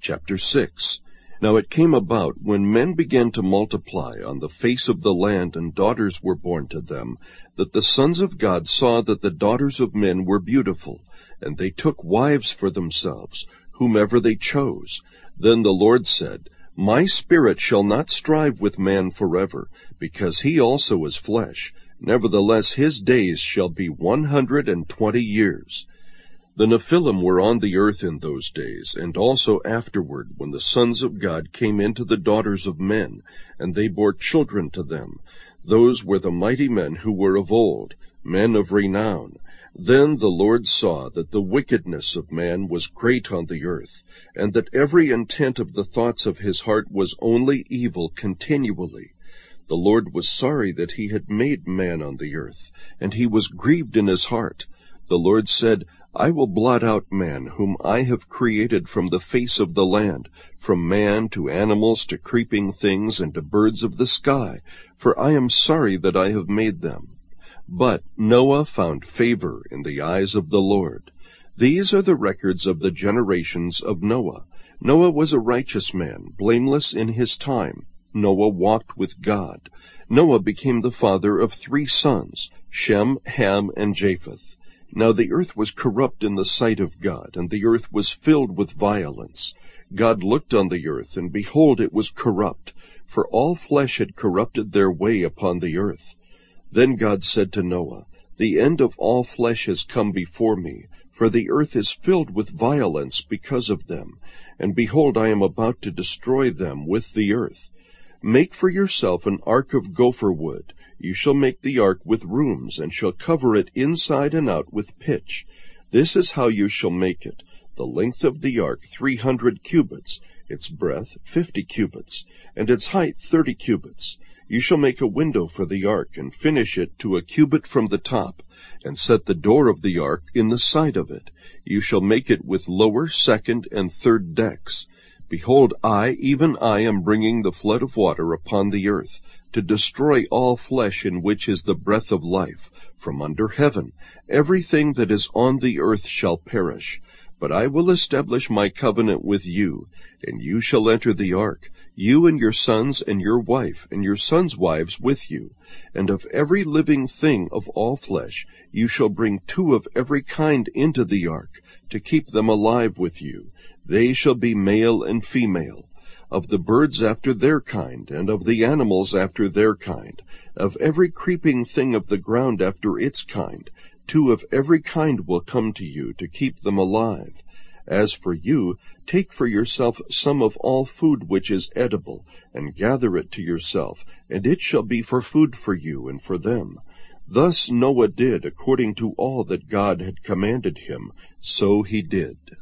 Chapter 6. Now it came about, when men began to multiply on the face of the land, and daughters were born to them, that the sons of God saw that the daughters of men were beautiful, and they took wives for themselves, whomever they chose. Then the Lord said, My spirit shall not strive with man forever, because he also is flesh. Nevertheless his days shall be 120 years. The Nephilim were on the earth in those days, and also afterward, when the sons of God came into the daughters of men, and they bore children to them. Those were the mighty men who were of old, men of renown. Then the Lord saw that the wickedness of man was great on the earth, and that every intent of the thoughts of his heart was only evil continually. The Lord was sorry that he had made man on the earth, and he was grieved in his heart. The Lord said, I will blot out man, whom I have created from the face of the land, from man to animals to creeping things and to birds of the sky, for I am sorry that I have made them. But Noah found favor in the eyes of the Lord. These are the records of the generations of Noah. Noah was a righteous man, blameless in his time. Noah walked with God. Noah became the father of 3 sons, Shem, Ham, and Japheth. Now the earth was corrupt in the sight of God, and the earth was filled with violence. God looked on the earth, and behold, it was corrupt, for all flesh had corrupted their way upon the earth. Then God said to Noah, The end of all flesh has come before me, for the earth is filled with violence because of them. And behold, I am about to destroy them with the earth. Make for yourself an ark of gopher wood. You shall make the ark with rooms, and shall cover it inside and out with pitch. This is how you shall make it. The length of the ark 300 cubits, its breadth 50 cubits, and its height 30 cubits. You shall make a window for the ark, and finish it to a cubit from the top, and set the door of the ark in the side of it. You shall make it with lower, second, and third decks. Behold, I, even I, am bringing the flood of water upon the earth, to destroy all flesh in which is the breath of life, from under heaven. Everything that is on the earth shall perish. But I will establish my covenant with you, and you shall enter the ark, you and your sons and your wife, and your sons' wives with you. And of every living thing of all flesh you shall bring 2 of every kind into the ark, to keep them alive with you. They shall be male and female. Of the birds after their kind, and of the animals after their kind, of every creeping thing of the ground after its kind, 2 of every kind will come to you, to keep them alive. As for you, take for yourself some of all food which is edible, and gather it to yourself, and it shall be for food for you and for them. Thus Noah did according to all that God had commanded him, so he did.